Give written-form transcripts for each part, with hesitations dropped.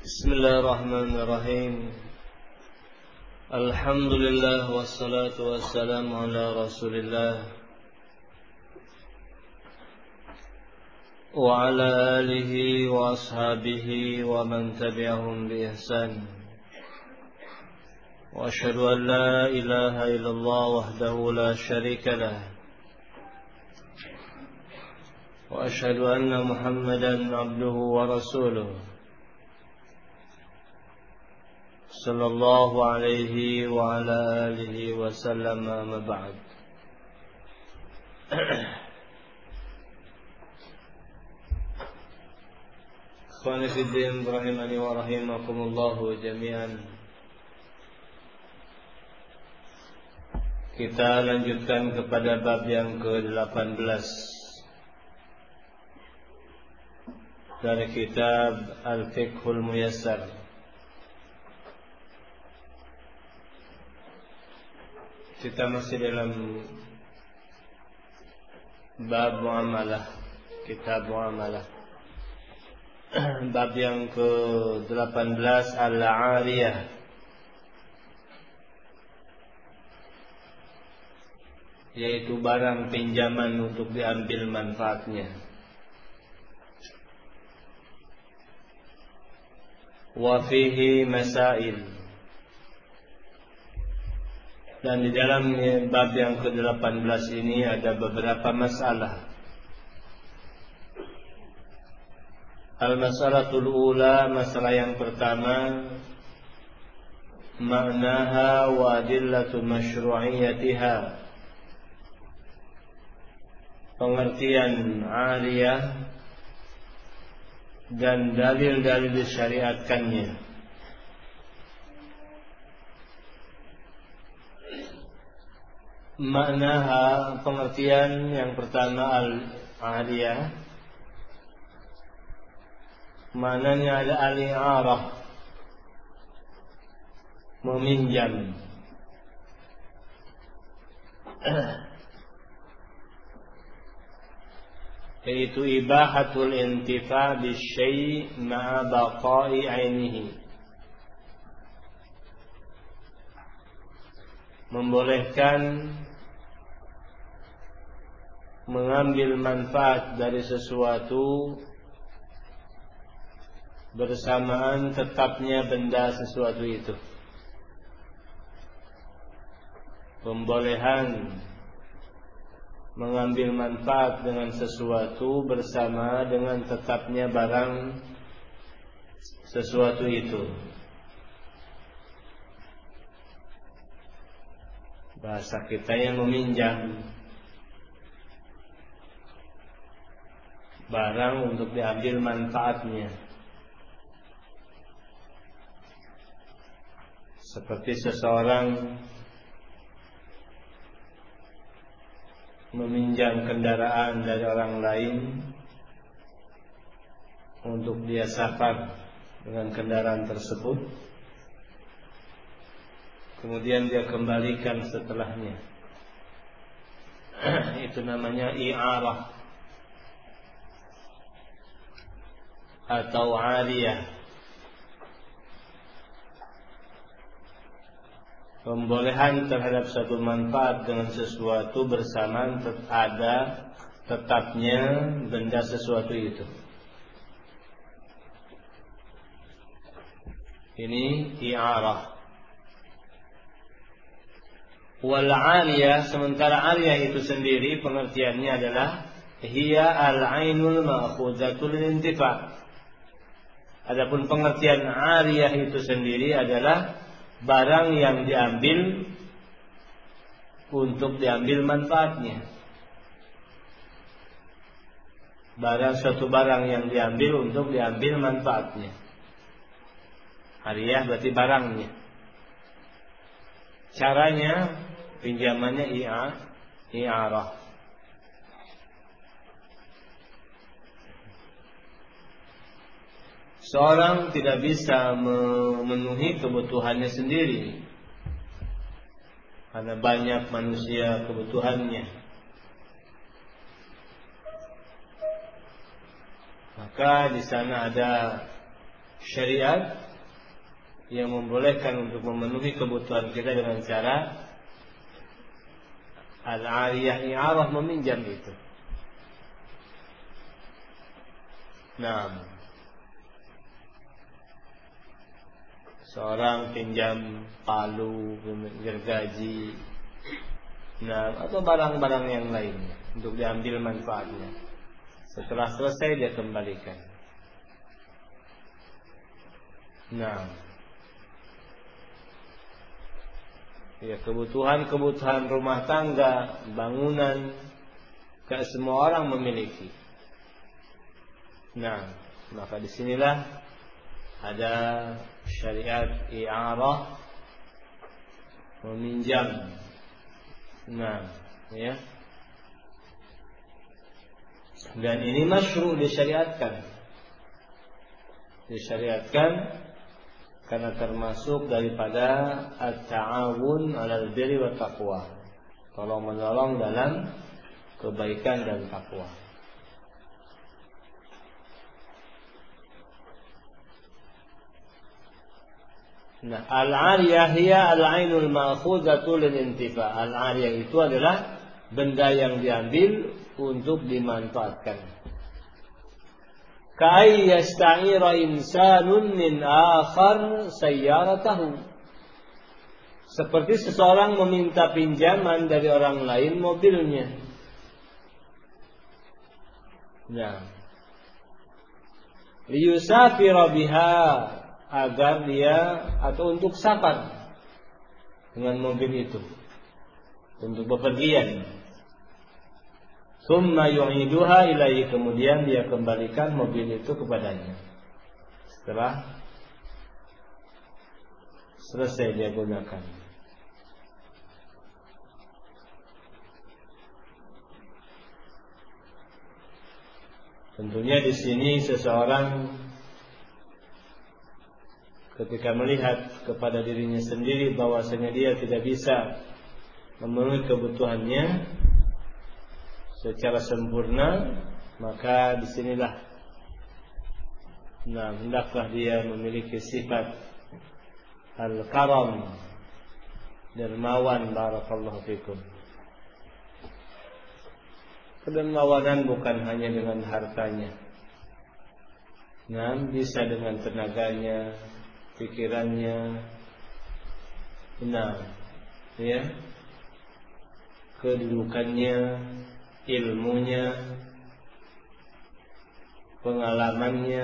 Bismillahirrahmanirrahim. Alhamdulillah wassalatu wassalamu ala Rasulillah wa ala alihi wa ashabihi wa man tabi'ahum bi ihsan. Wa asyhadu an la ilaha illallah wahdahu la syarika lah. Wa asyhadu anna Muhammadan abduhu wa rasuluh. Sallallahu alaihi wa ala alihi wa sallam, amma ba'd. Ikhwani fid din rahimani wa rahimakumullah jami'an. Kita lanjutkan kepada bab yang ke-18 dari kitab Al-Fiqhul Muyassar. Kita masih dalam bab muamalah, kitab muamalah. Bab yang ke-18 al-'ariyah, yaitu barang pinjaman untuk diambil manfaatnya. Wa fihi masail, dan di dalam bab yang ke-18 ini ada beberapa masalah. Al-masalatul ula, masalah yang pertama, maknaha wa adillatu masyru'iyyatiha, pengertian 'ariyah dan dalil-dalil disyariatkannya. Maknaha, pengertian yang pertama al-'ariyah, maknanya ada al-i'arah, meminjam. Yaitu ibahatul intifa' bisyai' ma'a baqa'i 'ainihi, membolehkan mengambil manfaat dari sesuatu bersamaan tetapnya benda sesuatu itu. Pembolehan mengambil manfaat dengan sesuatu bersama dengan tetapnya barang sesuatu itu. Bahasa kita yang meminjam barang untuk diambil manfaatnya, seperti seseorang meminjam kendaraan dari orang lain untuk dia safar dengan kendaraan tersebut, kemudian dia kembalikan setelahnya. Itu namanya i'arah atau 'ariyah. Pembolehan terhadap satu manfaat dengan sesuatu bersamaan ada tetapnya benda sesuatu itu. Ini i'arah. Wal 'ariyah, sementara 'ariyah itu sendiri pengertiannya adalah hiya al-'ainul ma'khudzatul intifa'. Adapun pengertian 'ariyah itu sendiri adalah barang yang diambil untuk diambil manfaatnya. Suatu barang yang diambil untuk diambil manfaatnya. 'Ariyah berarti barangnya. Caranya pinjamannya i'arah. Seorang tidak bisa memenuhi kebutuhannya sendiri, karena banyak manusia kebutuhannya. Maka di sana ada syariat yang membolehkan untuk memenuhi kebutuhan kita dengan cara al-ariyah i'arah, meminjam itu. Nah, seorang pinjam palu, gergaji, atau barang-barang yang lainnya untuk diambil manfaatnya. Setelah selesai dia kembalikan. Ya, kebutuhan rumah tangga, bangunan, gak semua orang memiliki. Maka disinilah ada syariat i'arah, meminjam. Ya. Dan ini masyru', disyariatkan karena termasuk daripada at-ta'awun 'alal birri wat taqwa, tolong menolong dalam kebaikan dan takwa. Al-'ariyah hiya al-'ainul ma'khuzatu lil intifa. Al-'ariyah itu adalah benda yang diambil untuk dimanfaatkan. Ka'ay yasta'ira insanun min akhar sayyaratahu. Seperti seseorang meminta pinjaman dari orang lain mobilnya. Liyusafira biha, agar dia, atau untuk safar dengan mobil itu, untuk bepergian. Tsumma yu'iduha ilaihi, kemudian dia kembalikan mobil itu kepadanya setelah selesai dia gunakan. Tentunya di sini seseorang ketika melihat kepada dirinya sendiri bahwasanya dia tidak bisa memenuhi kebutuhannya secara sempurna, maka disinilah hendaklah dia memiliki sifat al-karam, dermawan. Barakallahu fikum. Kedermawanan bukan hanya dengan hartanya, bisa dengan tenaganya, pikirannya, kedudukannya, ilmunya, pengalamannya.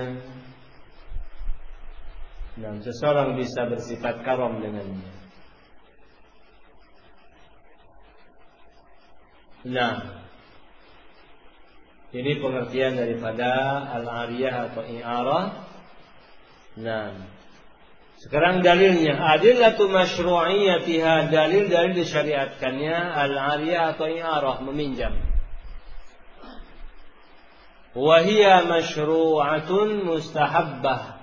Seseorang bisa bersifat karam dengannya. Ini pengertian daripada al-ariyah atau i'arah. Sekarang dalilnya, adillatu masyru'iyyatiha, dalil disyariatkannya al-ariyah atau i'arah, meminjam. Wa hiya masyru'atun mustahabbah.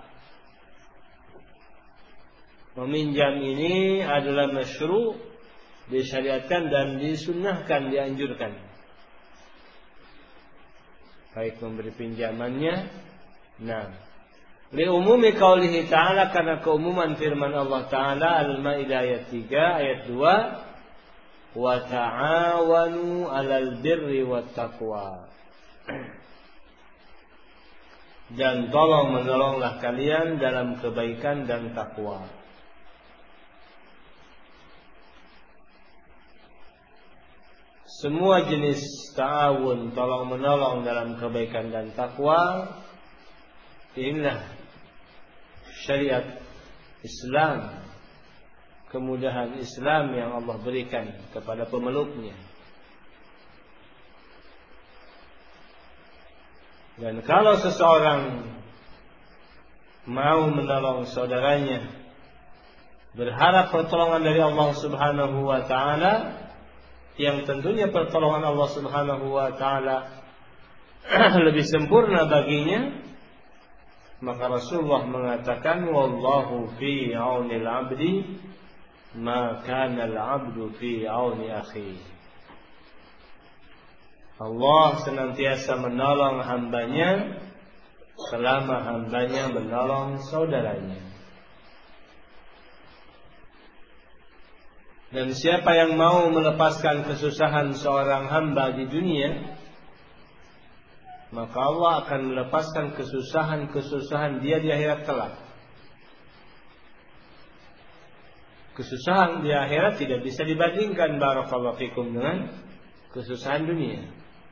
Meminjam ini adalah masyru', disyariatkan dan disunnahkan, dianjurkan. Baik memberi pinjamannya. Li'umumi qaulihi ta'ala, karena keumuman firman Allah Ta'ala Al-Maidah ayat 3, ayat 2, wa ta'awanu 'alal birri wat taqwa. Dan tolong menolonglah kalian dalam kebaikan dan takwa. Semua jenis ta'awun, tolong menolong dalam kebaikan dan takwa, inilah syariat Islam, kemudahan Islam yang Allah berikan kepada pemeluknya. Dan kalau seseorang mau menolong saudaranya, berharap pertolongan dari Allah Subhanahu wa ta'ala, yang tentunya pertolongan Allah Subhanahu wa ta'ala lebih sempurna baginya, maka Rasulullah mengatakan, wallahu fi aunil abdi ma kana al-abdu fi auni akhi. Allah senantiasa menolong hambanya selama hambanya menolong saudaranya. Dan siapa yang mau melepaskan kesusahan seorang hamba di dunia, maka Allah akan melepaskan kesusahan dia di akhirat kelak. Kesusahan di akhirat tidak bisa dibandingkan barakallahu fikum dengan kesusahan dunia.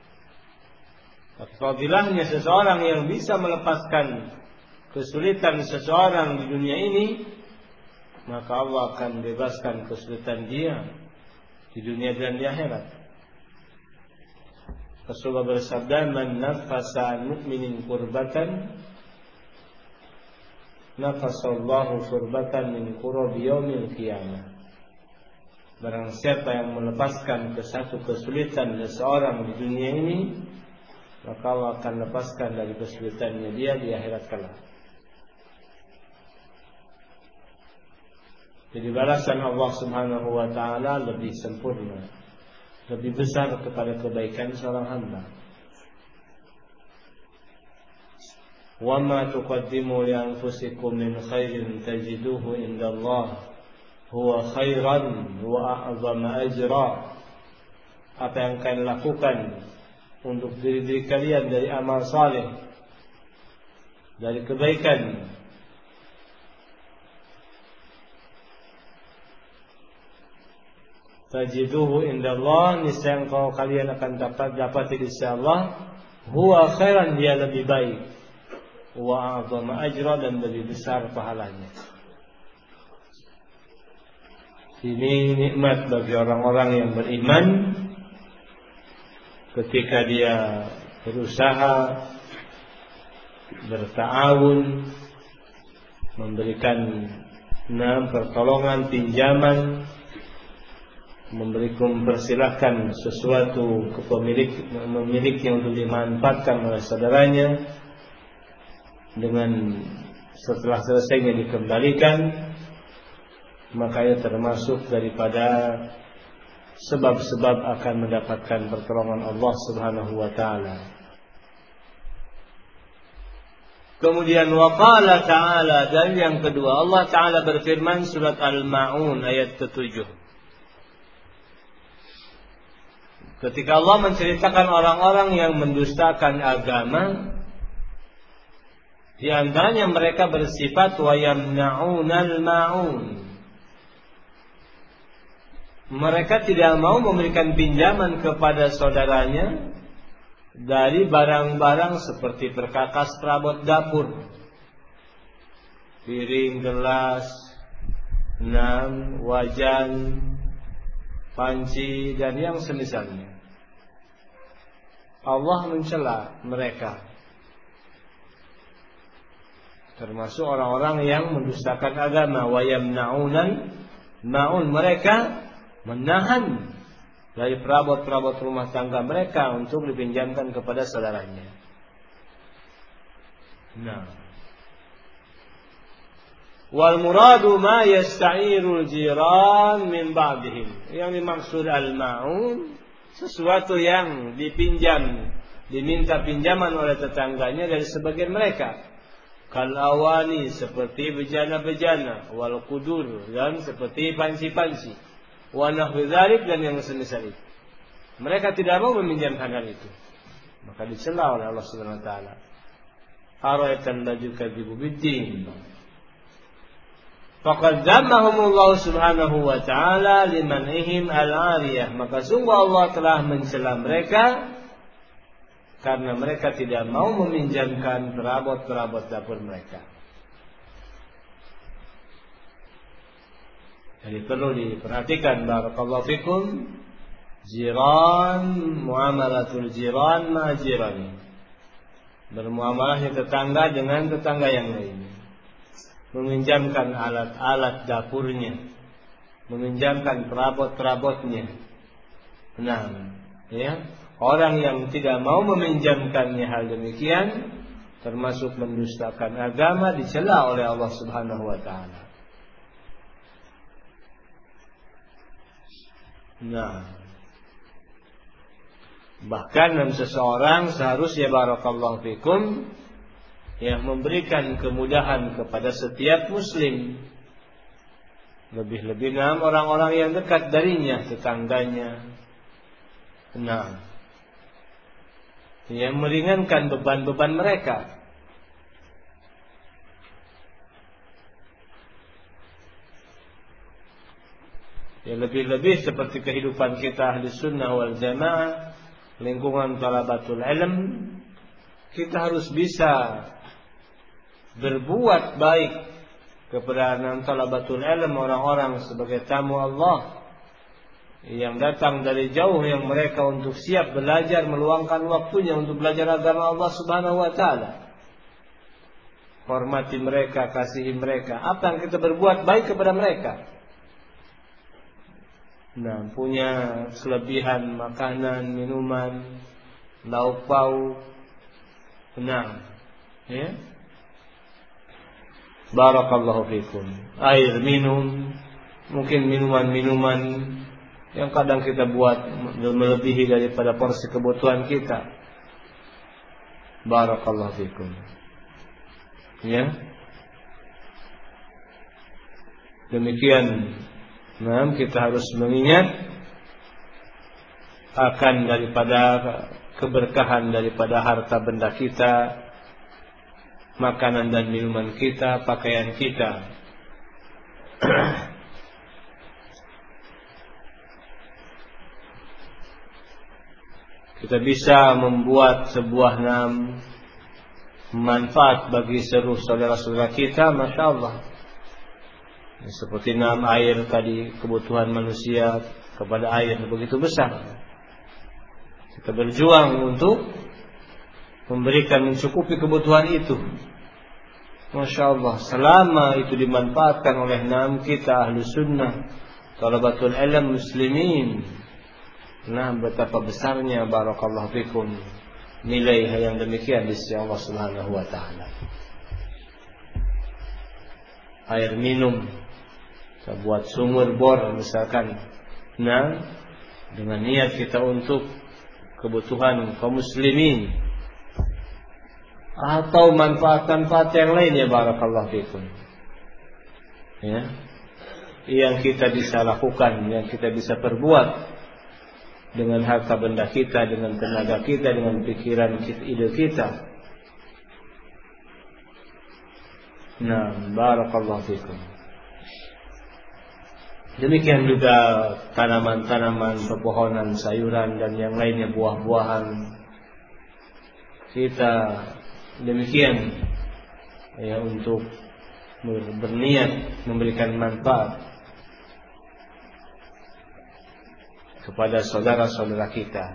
Fadilahnya seseorang yang bisa melepaskan kesulitan seseorang di dunia ini, maka Allah akan bebaskan kesulitan dia di dunia dan di akhirat. Rasulullah bersabda, "Man nafasa an mu'minin kurbatan, nafasallahu kurbatan min kurabi yaumil qiyamah." Barang siapa yang melepaskan ke satu kesulitan seseorang di dunia ini, maka Allah akan lepaskan dari kesulitannya dia di akhirat kelak. Jadi balasan Allah Subhanahu wa taala lebih sempurna, lebih besar kepada kebaikan seorang hamba. Wa ma tuqaddimu li anfusikum min khairin tajiduhu indallah huwa khairan wa a'zama ajra. Apa yang kalian lakukan untuk diri kalian dari amal saleh, dari kebaikan, tajiduhu indallah, niscaya engkau kalian akan dapat di sisi Allah, huwa khairan, dia lebih baik, wa a'zama ajra, dan lebih besar pahalanya. Ini nikmat bagi orang-orang yang beriman ketika dia berusaha berta'awun, memberikan pertolongan, pinjaman, mempersilahkan sesuatu ke pemiliknya untuk dimanfaatkan oleh saudaranya, dengan setelah selesainya dikembalikan, maka ia termasuk daripada sebab-sebab akan mendapatkan pertolongan Allah Subhanahu wa taala. Kemudian waqala ta'ala, dan yang kedua Allah Ta'ala berfirman surat Al-Ma'un ayat ke-7. Ketika Allah menceritakan orang-orang yang mendustakan agama, di antaranya mereka bersifat wa yamna'unal ma'un. Mereka tidak mau memberikan pinjaman kepada saudaranya dari barang-barang seperti perkakas perabot dapur, piring, gelas, wajan, panci, dan yang semisalnya. Allah mencela mereka, termasuk orang-orang yang mendustakan agama. Wa yamna'unal ma'un, mereka menahan dari perabot-perabot rumah tangga mereka untuk dipinjamkan kepada saudaranya. Wal muradu ma yasta'irul jiran min ba'dihim. Yang dimaksud al-ma'un, sesuatu yang diminta pinjaman oleh tetangganya dari sebagian mereka. Kal awani, seperti bejana-bejana, wal qudur, dan seperti panci-panci, wa nahwu dzalik, dan yang semisal itu. Mereka tidak mau meminjamkan hal itu, maka dicela oleh Allah Subhanahu wa taala. Ara'aital ladzi yukadzibu bid-din. Faqad dhammahumullahu Subhanahu wa taala limanihim al-ariyah. Maka sungguh Allah telah mencela mereka karena mereka tidak mau meminjamkan perabot-perabot dapur mereka. Jadi perlu diperhatikan barakallahu fikum, jiran, muamalatul jiran ma jirani, bermuamalahnya tetangga dengan tetangga yang lain, meminjamkan alat-alat dapurnya, meminjamkan perabot-perabotnya. Orang yang tidak mau meminjamkannya hal demikian termasuk mendustakan agama, dicela oleh Allah Subhanahu wa taala. Bahkan seseorang seharusnya barakallahu fikum yang memberikan kemudahan kepada setiap muslim, lebih-lebih orang-orang yang dekat darinya, tetangganya. Yang meringankan beban-beban mereka. Ya, lebih-lebih seperti kehidupan kita ahli sunnah wal jamaah, lingkungan talabatul ilm, kita harus bisa berbuat baik kepada talabatul ilm, orang-orang sebagai tamu Allah yang datang dari jauh, yang mereka untuk siap belajar, meluangkan waktunya untuk belajar agama Allah Subhanahu wa taala. Hormati mereka, kasihi mereka. Apa yang kita berbuat baik kepada mereka? Punya kelebihan makanan, minuman, lauk pauk. Ya. Barakallahu fikum. Air minum, mungkin minuman-minuman yang kadang kita buat melebihi daripada porsi kebutuhan kita. Barakallahu fikum. Ya. Demikian, kita harus mengingat akan daripada keberkahan daripada harta benda kita, makanan dan minuman kita, pakaian kita. Kita bisa membuat sebuah manfaat bagi seluruh saudara-saudara kita, masya Allah. Seperti air tadi, kebutuhan manusia kepada air begitu besar. Kita berjuang untuk memberikan, mencukupi kebutuhan itu. Masya Allah, selama itu dimanfaatkan oleh kita ahlu sunnah, talabatul ilm muslimin. Betapa besarnya, barakallahu fikum, nilai yang demikian di sisi Allah Subhanahu wa taala. Air minum, kita buat sumur bor misalkan, dengan niat kita untuk kebutuhan kaum muslimin, atau manfaat-manfaat yang lainnya, barakallahu fikum, ya, yang kita bisa lakukan, yang kita bisa perbuat dengan harta benda kita, dengan tenaga kita, dengan pikiran kita, ide kita. Barakallahu fikum. Demikian juga tanaman-tanaman, pepohonan, sayuran dan yang lainnya, buah-buahan. Kita demikian, ya, untuk berniat memberikan manfaat kepada saudara-saudara kita.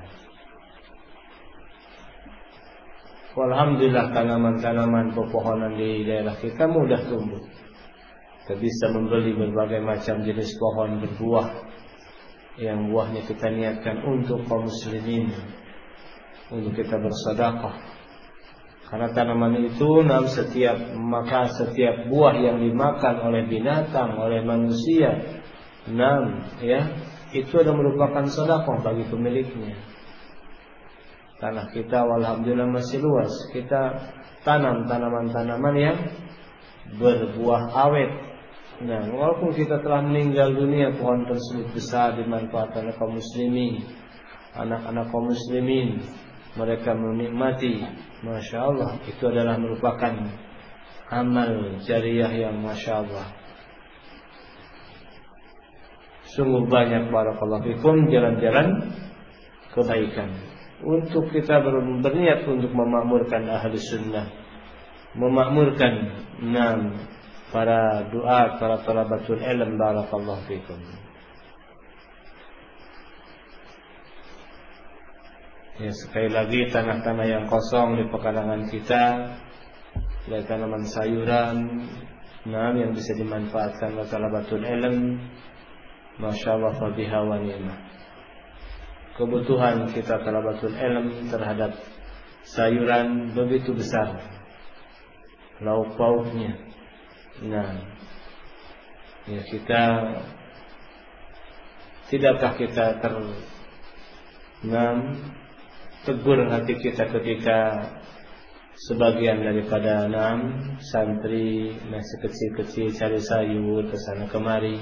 Alhamdulillah, tanaman-tanaman, pepohonan di daerah kita mudah tumbuh. Kita bisa membeli berbagai macam jenis pohon berbuah, yang buahnya kita niatkan untuk kaum muslimin, untuk kita bersedekah. Karena tanaman itu, setiap buah yang dimakan oleh binatang, oleh manusia, itu adalah merupakan sedekah bagi pemiliknya. Tanah kita alhamdulillah masih luas. Kita tanam tanaman-tanaman yang berbuah awet. Walaupun kita telah meninggal dunia, pohon tersebut besar dimanfaatkan oleh kaum muslimin, anak-anak kaum muslimin. Mereka menikmati, masya Allah. Itu adalah merupakan amal jariah yang masya Allah. Sungguh banyak, barakallahu fikum, jalan-jalan kebaikan untuk kita berniat untuk memakmurkan ahli sunnah, memakmurkan para duat, para talabatul ilm, barakallahu fikum. Ya, sekali lagi, tanah-tanah yang kosong di pekarangan kita, dari tanaman sayuran, yang bisa dimanfaatkan oleh talabatul ilm, masya Allah, fabiha wa ni'mah. Kebutuhan kita talabatul ilm terhadap sayuran begitu besar, lauk pauknya. Ya, tidakkah kita tegur hati kita ketika sebagian daripada santri masih kecil-kecil cari sayur kesana kemari.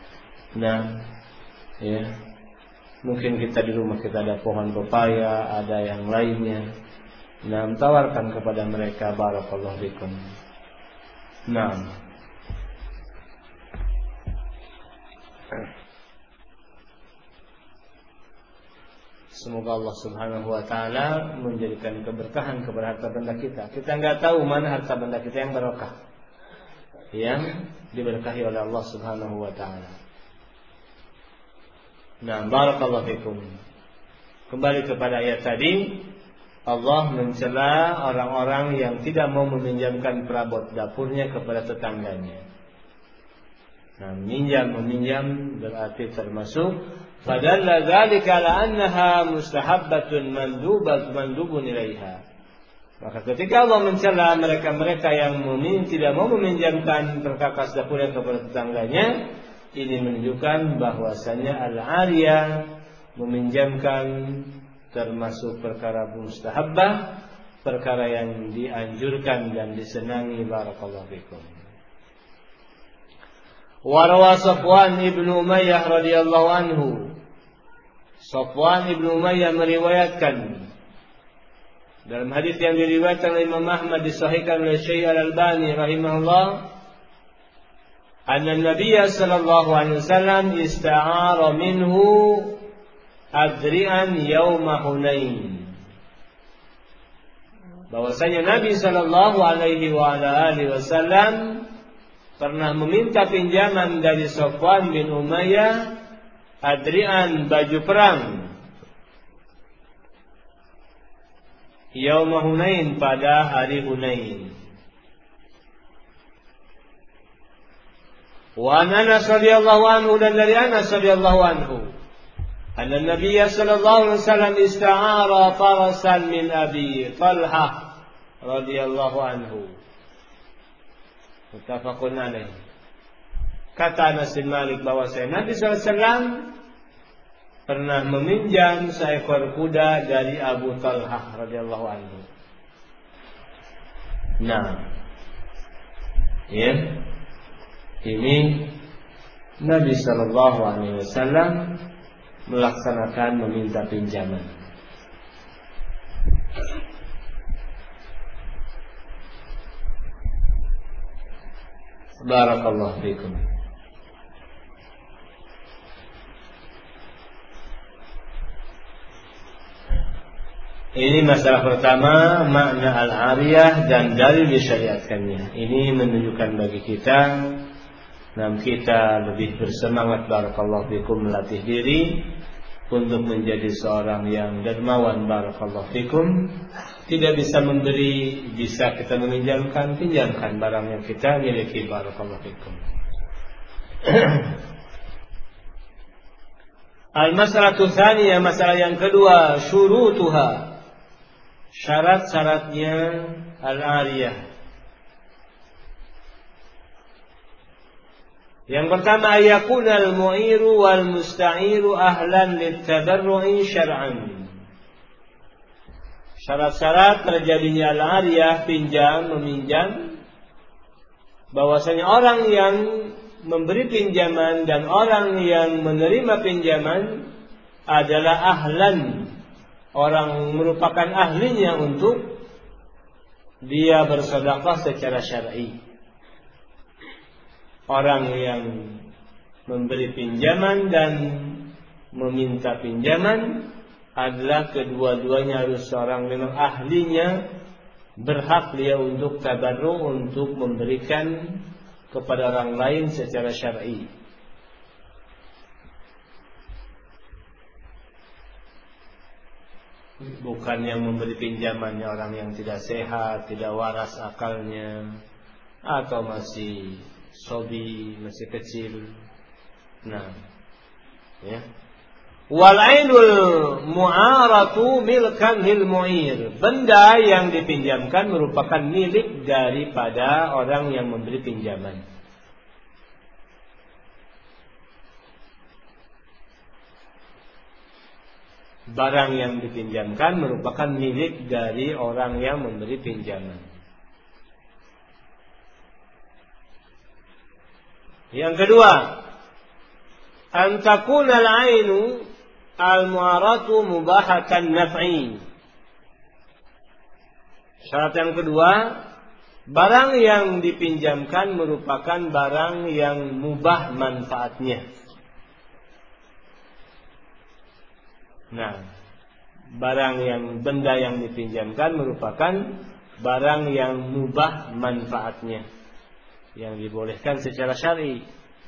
Ya, mungkin kita di rumah kita ada pohon pepaya, ada yang lainnya. Tawarkan kepada mereka, barakallahu fikum. Semoga Allah Subhanahu wa taala menjadikan keberkahan kepada harta benda kita. Kita enggak tahu mana harta benda kita yang barokah, yang diberkahi oleh Allah Subhanahu wa taala. Barakallahu fikum. Kembali kepada ayat tadi, Allah mencela orang-orang yang tidak mau meminjamkan perabot dapurnya kepada tetangganya. Meminjam berarti termasuk fadalla dzalika ala annaha mustahabbatun mandubun ilaiha. Maka ketika Allah mencela mereka-mereka yang tidak mau meminjamkan perkakas dapurnya kepada tetangganya, ini menunjukkan bahwasanya al-ariyah meminjamkan termasuk perkara mustahabbah, perkara yang dianjurkan dan disenangi. Barakallahu fikum. Warwa Safwan ibnu Umayyah radhiyallahu anhu. Safwan ibnu Umayyah meriwayatkan dalam hadis yang diriwayatkan oleh Imam Ahmad, disahihkan oleh Syekh Al-Albani rahimahullah, anna Nabiy sallallahu alaihi wasallam ista'ara minhu adri'an yauma Hunain. Bahwasanya Nabi sallallahu alaihi wasallam pernah meminta pinjaman dari Safwan bin Umayyah adri'an, baju perang, yauma Hunain, pada hari Hunain. Wa Anas radhiyallahu anhu, dan dari Anas radhiyallahu anhu, anna Nabiy sallallahu alaihi wasallam ista'ara farasan min Abi Talhah radhiyallahu anhu. Muttafaqun alaih. Kata Anas bin Malik bahwasanya Nabi sallallahu alaihi wasallam pernah meminjam seekor kuda dari Abu Talhah radhiyallahu anhu. Ini Nabi sallallahu alaihi wasallam melaksanakan meminta pinjaman. Barakallahu fikum. Ini masalah pertama, makna al-ariyah dan dalil disyariatkannya. Ini menunjukkan bagi kita, kita lebih bersemangat, barakallahu fikum, melatih diri untuk menjadi seorang yang dermawan. Barakallahu fikum. Tidak bisa memberi, bisa kita meminjamkan, pinjamkan barang yang kita miliki. Barakallahu fikum. Al-mas'alatu tsaniyah, masalah yang kedua, syurutuha, syarat-syaratnya al-ariyah. Yang pertama, ayakuna al-mu'iru wal musta'iru ahlan lit-tadarru'i syar'an. Syarat-syarat terjadinya al-ariyah, pinjam, meminjam, bahwasanya orang yang memberi pinjaman dan orang yang menerima pinjaman adalah ahlan, orang merupakan ahlinya untuk dia bersedekah secara syar'i. Orang yang memberi pinjaman dan meminta pinjaman adalah kedua-duanya harus seorang memang ahlinya, berhak dia untuk tabarru, untuk memberikan kepada orang lain secara syar'i. Bukan yang memberi pinjamannya orang yang tidak sehat, tidak waras akalnya, atau masih sobi, masih kecil. Wal ainul mu'aratu milkan lil mu'ir. Benda yang dipinjamkan merupakan milik daripada orang yang memberi pinjaman. barang yang dipinjamkan merupakan milik dari orang yang memberi pinjaman. Yang kedua, an takuna al-ainu al-mu'aratu mubahatan naf'i. Syarat yang kedua, barang yang dipinjamkan merupakan barang yang mubah manfaatnya. Nah, benda yang dipinjamkan merupakan barang yang mubah manfaatnya, yang dibolehkan secara syar'i.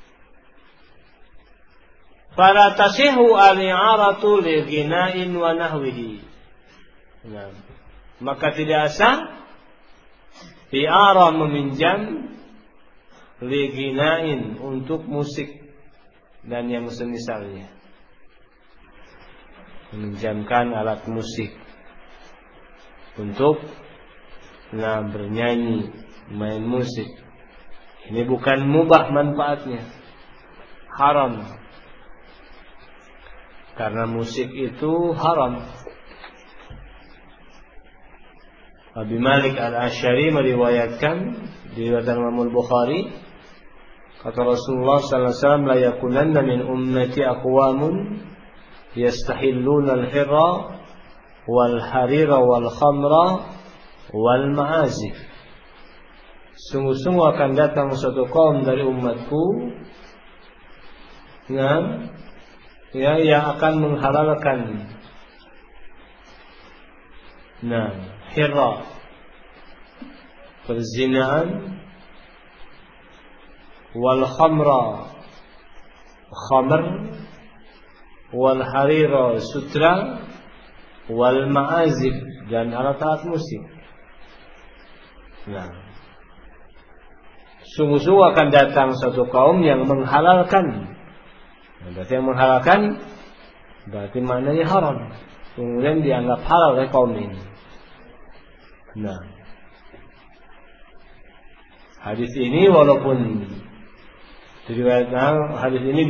Fala tasihu al-i'aratu li ghina'in wa nahwihi. Nah, maka tidak sah i'arah meminjam li ghina'in untuk musik dan yang semisalnya. Meminjamkan alat musik untuk bernyanyi, main musik. Ini bukan mubah manfaatnya, haram. Karena musik itu haram. Abi Malik al-Asy'ari meriwayatkan di riwayat Imam Bukhari, kata Rasulullah sallallahu alaihi wasallam, la yakunanna min ummati aqwamun yastahilluna al-hirra wal harira wal khamra wal ma'azif. Sungguh-sungguh akan datang suatu kaum dari umatku yang akan menghalalkan hirra, perzinaan, wal khamra, khamr, wal harira, sutra, wal ma'azif, dan alat-alat musik. Sungguh-sungguh akan datang satu kaum yang menghalalkan. Berarti yang menghalalkan berarti maknanya haram, kemudian dianggap halal oleh kaum ini. Hadis ini walaupun diriwayatkan, hadis ini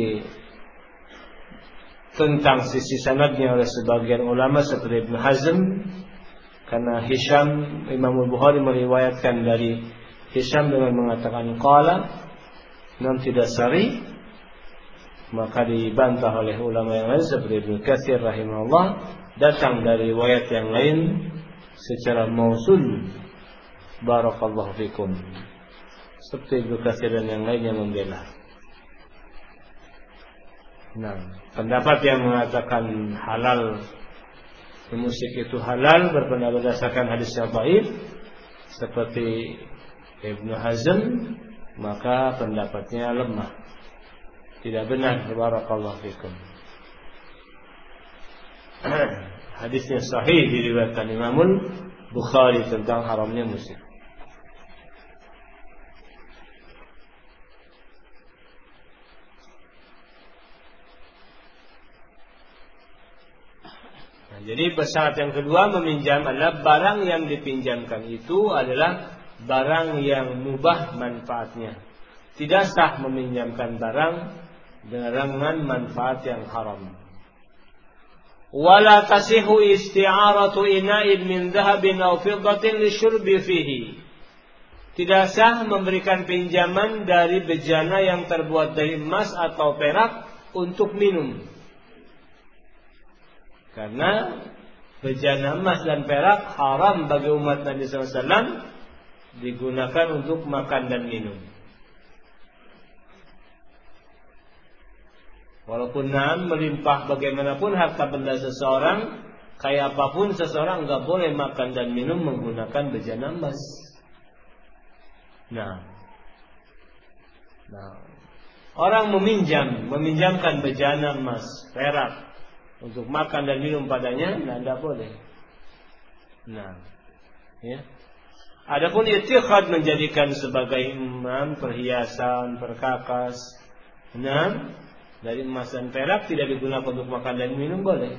tentang sisi sanadnya oleh sebagian ulama seperti Ibn Hazm, karena Imam Bukhari meriwayatkan dari Hisham dengan mengatakan qala, tidak sahih, maka dibantah oleh ulama yang lain seperti Ibnu Katsir rahimahullah, datang dari riwayat yang lain secara mausul, barakallahu fikum, seperti Ibnu Katsir dan yang lain yang membela. Pendapat yang mengatakan halal musik itu halal berpendapat berdasarkan hadis yang dhaif seperti Ibnu Hazm, maka pendapatnya lemah, tidak benar, barakallahu fikum. Hadisnya sahih diriwayatkan Imam Bukhari tentang haramnya musik. Jadi syarat yang kedua meminjam adalah barang yang dipinjamkan itu adalah barang yang mubah manfaatnya. Tidak sah meminjamkan barang dengan manfaat yang haram. Wala tasihu isti'aratu ina'in min dhahabin aw fiddatin lisyurbi fihi. Tidak sah memberikan pinjaman dari bejana yang terbuat dari emas atau perak untuk minum. Karena bejana emas dan perak haram bagi umat Nabi SAW digunakan untuk makan dan minum. Walaupun melimpah bagaimanapun harta benda seseorang, kayak apapun seseorang enggak boleh makan dan minum menggunakan bejana emas. Orang meminjamkan bejana emas, perak untuk makan dan minum padanya, tidak boleh. Adapun ittikhad menjadikan sebagai perhiasan, perkakas, dari emas dan perak tidak digunakan untuk makan dan minum boleh.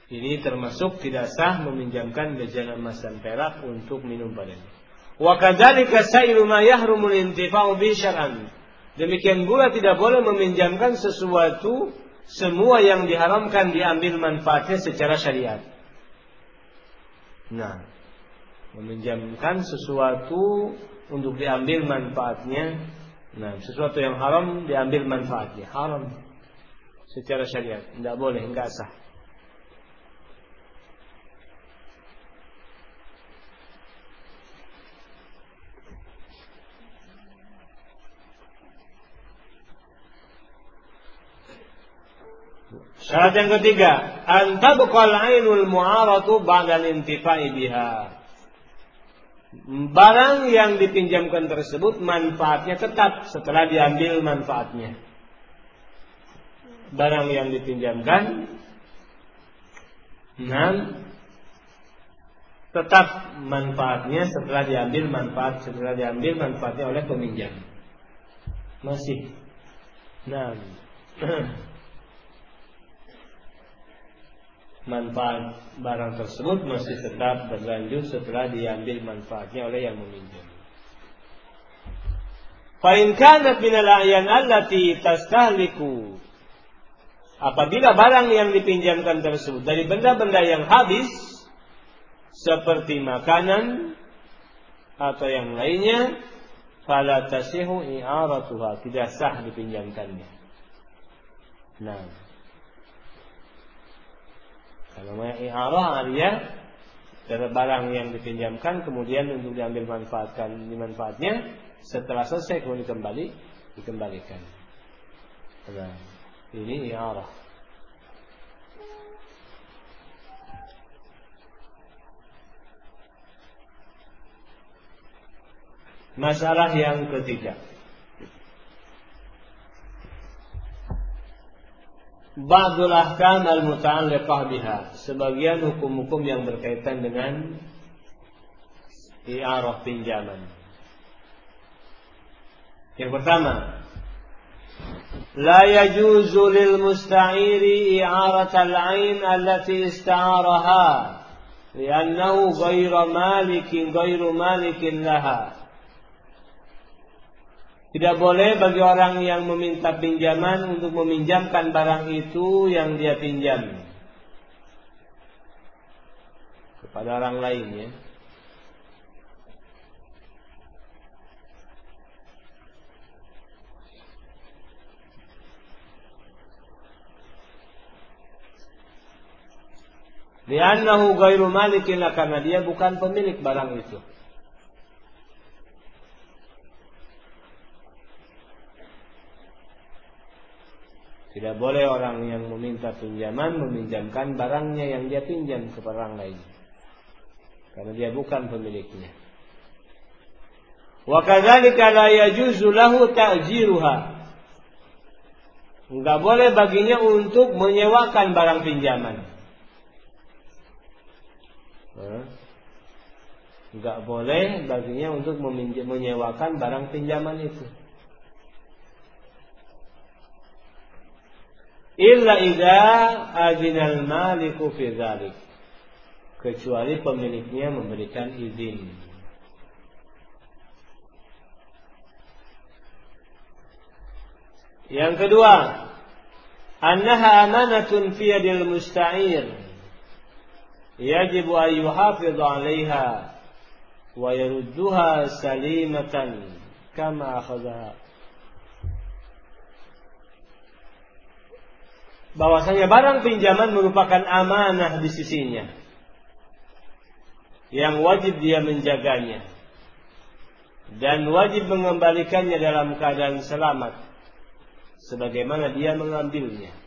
Ini termasuk tidak sah meminjamkan bejana emas dan perak untuk minum padanya. Wa kadzalika sa'iru ma yahrumul intifa'u bi syar'an. Demikian pula tidak boleh meminjamkan sesuatu semua yang diharamkan diambil manfaatnya secara syariat. Nah, meminjamkan sesuatu untuk diambil manfaatnya. Nah, sesuatu yang haram diambil manfaatnya. Haram secara syariat. Tidak boleh, enggak sah. Syarat yang ketiga, antabqal ainul mu'aratu ba'dal intifa'i biha. Barang yang dipinjamkan tersebut manfaatnya tetap setelah diambil manfaatnya. Barang yang dipinjamkan tetap manfaatnya setelah diambil manfaatnya oleh peminjam. Masih. Manfaat barang tersebut masih tetap berlanjut setelah diambil manfaatnya oleh yang meminjam. Fa in kanat min al-a'yan allati tastahliku. Apabila barang yang dipinjamkan tersebut dari benda-benda yang habis seperti makanan atau yang lainnya, fala tasihu i'aratuha, tidak sah dipinjamkannya. Kalau i'arah artinya dari barang yang dipinjamkan kemudian untuk diambil manfaatnya setelah selesai kemudian dikembalikan. Ini i'arah. Masalah yang ketiga, ba'dul ahkam al-muta'alliqah biha, sebagian hukum-hukum yang berkaitan dengan i'arah pinjaman. Yang pertama, la yajuzu lil musta'iri i'arat al-'ain allati ista'araha li'annahu ghairu malikin laha. Tidak boleh bagi orang yang meminta pinjaman untuk meminjamkan barang itu yang dia pinjam kepada orang lain, ya. Li'annahu ghairu malikin lah, karena dia bukan pemilik barang itu. Tidak boleh orang yang meminta pinjaman meminjamkan barangnya yang dia pinjam kepada orang lain, karena dia bukan pemiliknya. Wa kadzalika la yajuzu lahu ta'jiruha. Enggak boleh baginya untuk menyewakan barang pinjaman. Enggak boleh baginya untuk menyewakan barang pinjaman itu. Illa idza adinal maliku fi dzalik, kecuali pemiliknya memberikan izin. Yang kedua, annaha amanatun fi yadil musta'ir, yajibu an yuhafidha 'alayha wa yarudduha salimatan kama akhadhaha. Bahwasanya barang pinjaman merupakan amanah di sisinya yang wajib dia menjaganya dan wajib mengembalikannya dalam keadaan selamat sebagaimana dia mengambilnya.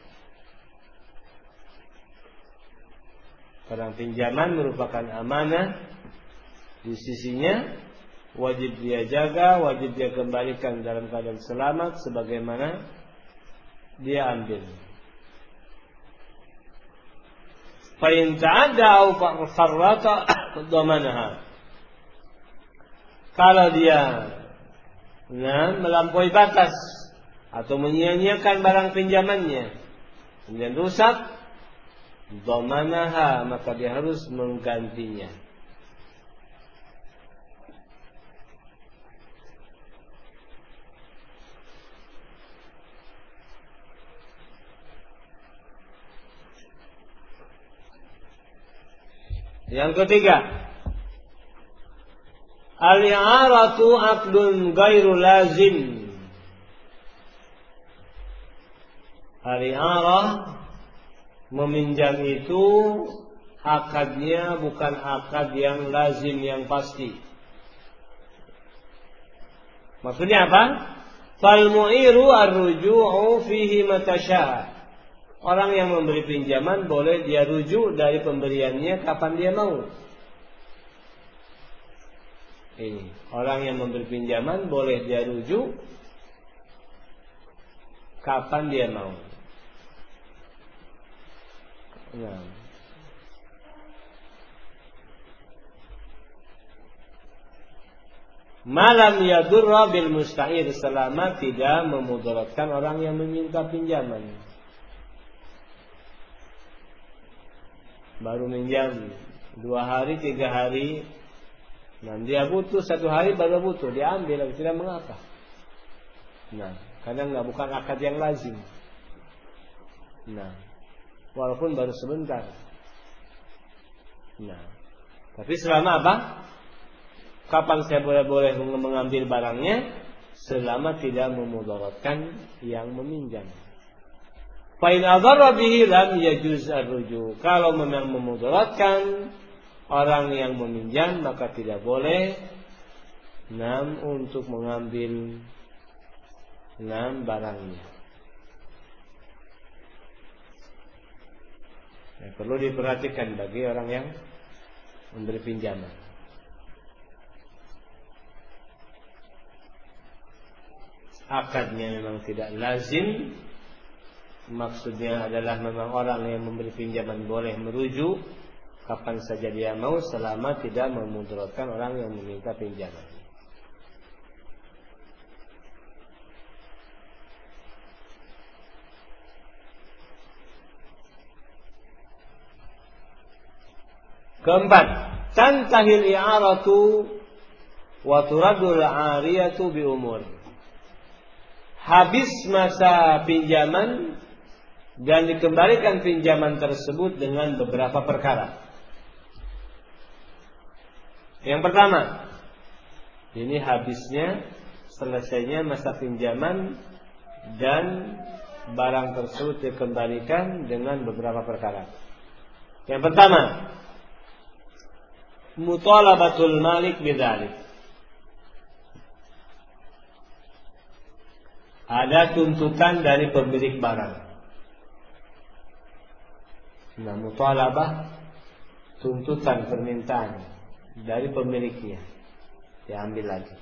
Barang pinjaman merupakan amanah di sisinya, wajib dia jaga, wajib dia kembalikan dalam keadaan selamat sebagaimana dia ambil. Fa'in ta'adda au farrata dhamanaha. Kalau dia melampaui batas atau menyia-nyiakan barang pinjamannya kemudian rusak, dhamanaha, maka dia harus menggantinya. Yang ketiga, al-i'aratu aqdun ghairu lazim. Al-i'arah, meminjam itu akadnya bukan akad yang lazim, yang pasti. Maksudnya apa? Fal mu'iru ar-ruju'u fihi matasha. Orang yang memberi pinjaman boleh dia rujuk dari pemberiannya kapan dia mau. Ini, orang yang memberi pinjaman boleh dia rujuk kapan dia mau. Nah. Malam yadurra bil musta'ir, selama tidak memudaratkan orang yang meminta pinjaman. Baru minjam 2 hari, 3 hari, nah dia butuh 1 hari baru butuh, dia ambil, tidak mengapa. Nah, kadang bukan akad yang lazim. Nah, walaupun baru sebentar. Nah, tapi selama apa? Kapan saya boleh mengambil barangnya? Selama tidak memudaratkan yang meminjam. Fa in adarra bihi lam yajuz ar-ruju'. Kalau memang memudaratkan orang yang meminjam, maka tidak boleh untuk mengambil barangnya. Nah, perlu diperhatikan bagi orang yang memberi pinjaman. Akadnya memang tidak lazim. Maksudnya adalah memang orang yang memberi pinjaman boleh merujuk kapan saja dia mau, selama tidak memudaratkan orang yang meminta pinjaman. Keempat, tantahil i'aratu wa turadul 'ariyatu bi umur. Habis masa pinjaman dan dikembalikan pinjaman tersebut dengan beberapa perkara. Yang pertama, ini habisnya, selesainya masa pinjaman dan barang tersebut dikembalikan dengan beberapa perkara. Yang pertama, mutalabatul malik bidzalik. Ada tuntutan dari pemilik barang. Nah, mutalabah, tuntutan, permintaan dari pemiliknya, diambil lagi.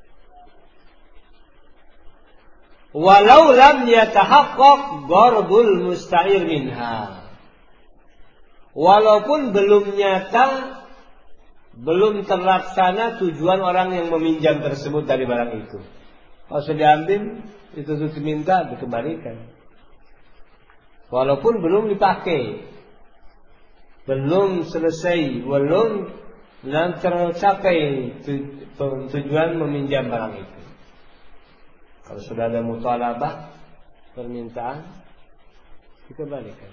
Walau lam yatahaqqaq gharbul musta'ir minha. Walaupun belum nyata, belum terlaksana tujuan orang yang meminjam tersebut dari barang itu. Kalau sudah diambil, itu diminta, dikembalikan. Walaupun belum dipakai, belum selesai, belum tercapai tujuan meminjam barang itu. Kalau sudah ada mutalabah, permintaan, dikembalikan.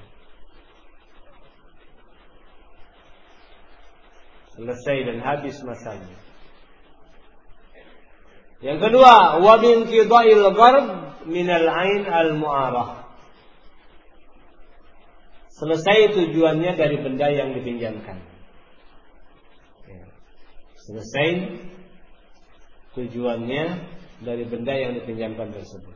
Selesai dan habis masanya. Yang kedua, wa bin qida'il gharb minal 'ain al-mu'arah. Selesai tujuannya dari benda yang dipinjamkan. Selesai tujuannya dari benda yang dipinjamkan tersebut.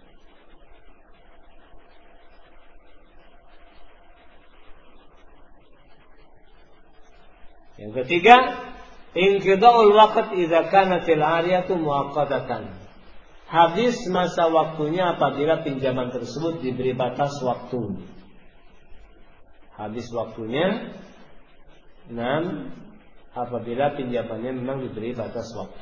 Yang ketiga, inqida'ul waqt idza kanatil 'ariyatu muaqqatatan. Habis masa waktunya apabila pinjaman tersebut diberi batas waktu. Habis waktunya, apabila pinjamannya memang diberi batas waktu.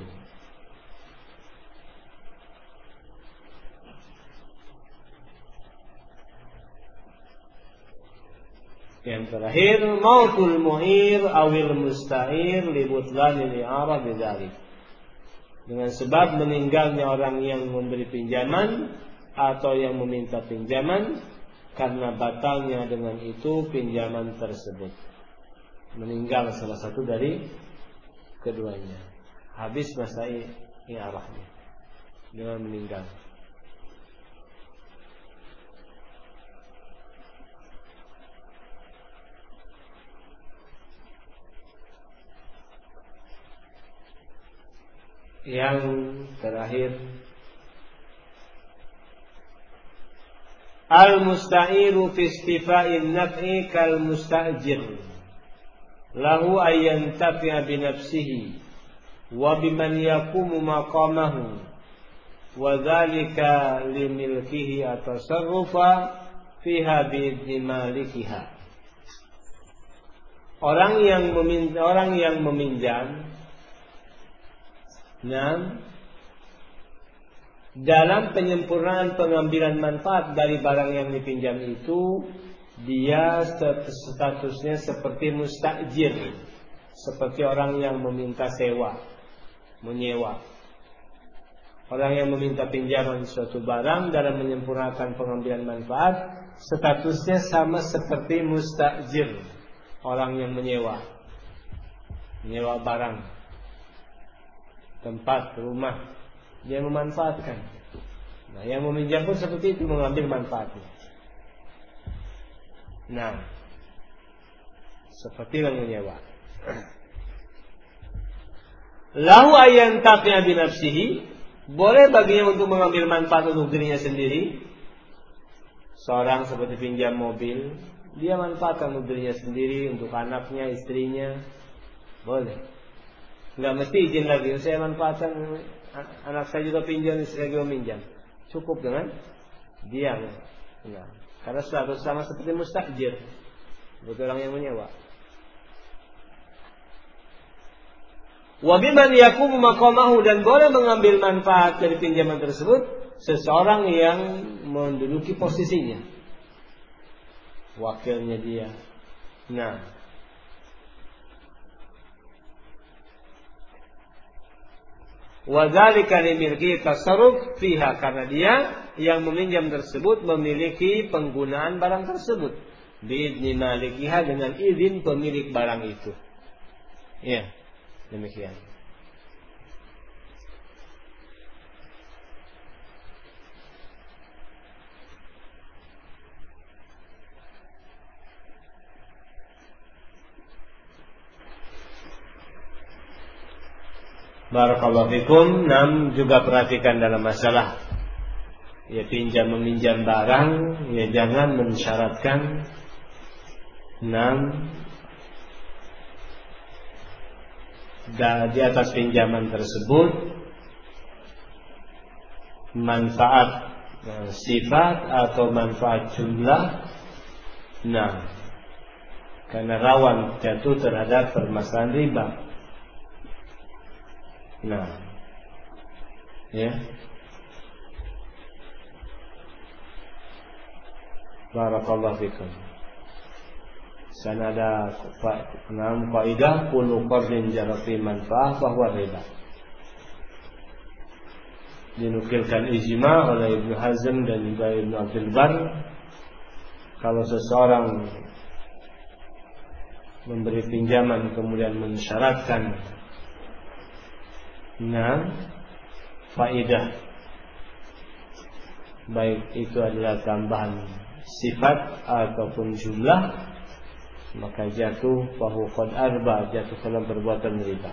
Yang terakhir, mautul mu'ir awil musta'ir li butlanil i'arah bidzalik. Dengan sebab meninggalnya orang yang memberi pinjaman atau yang meminta pinjaman karena batalnya dengan itu pinjaman tersebut. Meninggal salah satu dari keduanya. Habis masa i'arahnya dengan meninggal. Yang terakhir, al-musta'iru fi istifa'in naf'i kal musta'jir lahu ayyan tafi'a bi nafsihi wa biman yaqumu maqamahu wa dzalika li milkihi atasarrufa fiha bi idzni malikiha. Orang yang meminjam dalam penyempurnaan pengambilan manfaat dari barang yang dipinjam itu, dia statusnya seperti mustajir, seperti orang yang meminta sewa, menyewa. Orang yang meminta pinjaman suatu barang dalam menyempurnakan pengambilan manfaat, statusnya sama seperti mustajir, orang yang menyewa barang, tempat, rumah, dia memanfaatkan. Nah, yang meminjam pun seperti itu, mengambil manfaatnya. Nah, seperti yang menyewa. Lahu ayyan tafi'a bi nafsihi, boleh baginya untuk mengambil manfaat untuk dirinya sendiri. Seorang seperti pinjam mobil, dia manfaatkan untuk dirinya sendiri, untuk anaknya, istrinya, boleh. Enggak mesti izin lagi. Saya manfaatkan, anak saya juga pinjam, istri saya juga pinjam. Cukup dengan diam. Nah, karena status sama seperti mustajir, betul orang yang menyewa. Wa biman yaqumu maqamahu, dan boleh mengambil manfaat dari pinjaman tersebut seseorang yang menduduki posisinya, wakilnya dia. Nah, wa dzalika limilki tasarruf fiha, karena dia yang meminjam tersebut memiliki penggunaan barang tersebut biidzni malikiha, dengan izin pemilik barang itu. Ya, demikian. Barakallahu fikum. Juga perhatikan dalam masalah pinjam meminjam barang, jangan mensyaratkan di atas pinjaman tersebut manfaat sifat atau manfaat jumlah. Karena rawan jatuh terhadap permasalahan riba. Barakallahu fikum. Sana ada kaidah kullu qardin jara fi manfaah fa huwa riba. Dinukilkan ijma' oleh Ibnu Hazm dan juga Ibnu Abdul Bar, kalau seseorang memberi pinjaman kemudian mensyaratkan faidah, baik itu adalah tambahan sifat ataupun jumlah, maka jatuh fahu qad arba, jatuh dalam perbuatan riba.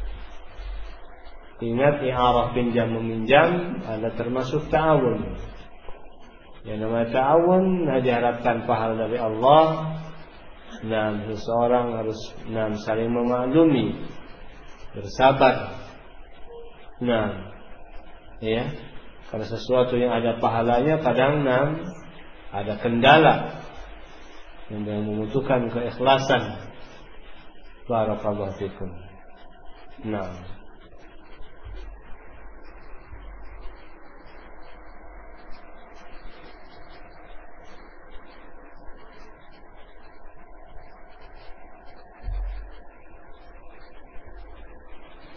Ingat, i'arah pinjam meminjam ada termasuk ta'awun. Yang namanya ta'awun diharapkan pahala dari Allah. Seseorang harus saling memaklumi, bersabar. Karena sesuatu yang ada pahalanya kadang ada kendala yang membutuhkan keikhlasan. Barakallahu fikum.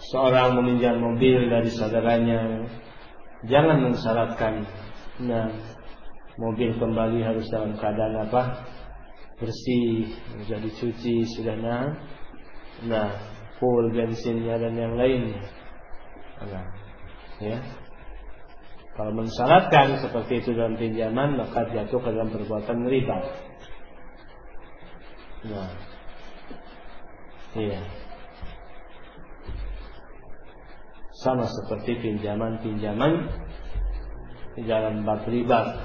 seorang meminjam mobil dari saudaranya, jangan mensyaratkan mobil kembali harus dalam keadaan bersih, sudah dicuci, sudah full bensinnya dan yang lainnya. Ya. Kalau mensyaratkan seperti itu dalam pinjaman, maka jatuh ke dalam perbuatan riba. Iya. Sama seperti pinjaman-pinjaman di dalam bab riba.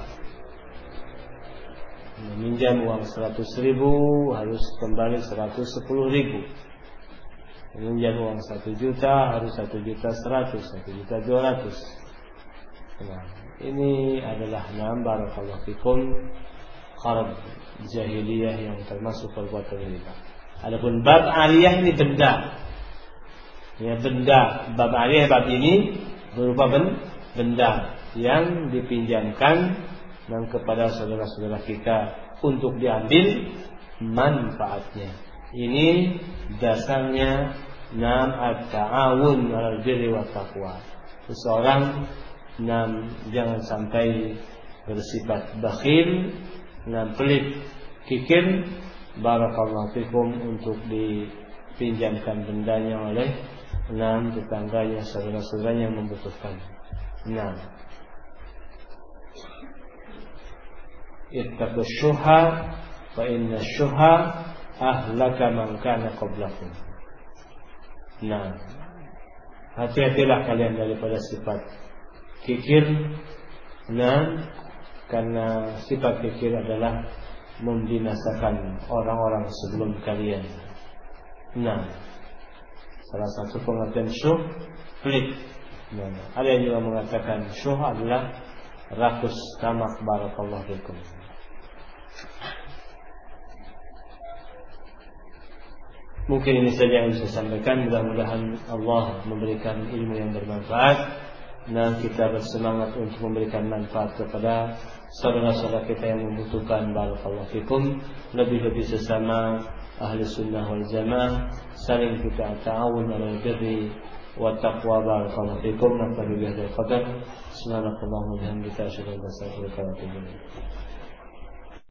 Meminjam uang 100.000 harus kembali 110.000. Meminjam uang 1 juta harus 1.100.000, 1.200.000. Ini adalah barakallahu fikum qarab jahiliyah yang termasuk perbuatan riba. Adapun bab aliyah ini benda. Ya, benda. Bab aliyah, bab ini berupa benda yang dipinjamkan kepada saudara-saudara kita untuk diambil manfaatnya. Ini dasarnya at-ta'awun 'alal birri wat taqwa. Seseorang jangan sampai bersifat bakhil, pelit, kikir, barakallahu fikum, untuk dipinjamkan bendanya oleh tetangganya, saudara-saudaranya yang membutuhkan. Ittaqu syuha fa inna syuha ahlaka man kana qablakum. Hati-hatilah kalian daripada sifat kikir, karena sifat kikir adalah membinasakan orang-orang sebelum kalian. Salah satu pengertian syuh, pelit. Ada yang juga mengatakan syuh adalah rakus, tamak, barakallahu fikum. Mungkin ini saja yang bisa saya sampaikan. Mudah-mudahan Allah memberikan ilmu yang bermanfaat, dan kita bersemangat untuk memberikan manfaat kepada saudara-saudara kita yang membutuhkan, barakallahu fikum. Lebih-lebih sesama ahli sunnah wal jamaah, saling kita ta'awun 'alal birri wat taqwa, barakallahu fikum. Nafa'u bihadzal qadar. Subhanakallahumma wa bihamdika asyhadu an la ilaha illa anta astaghfiruka wa atubu ilaik.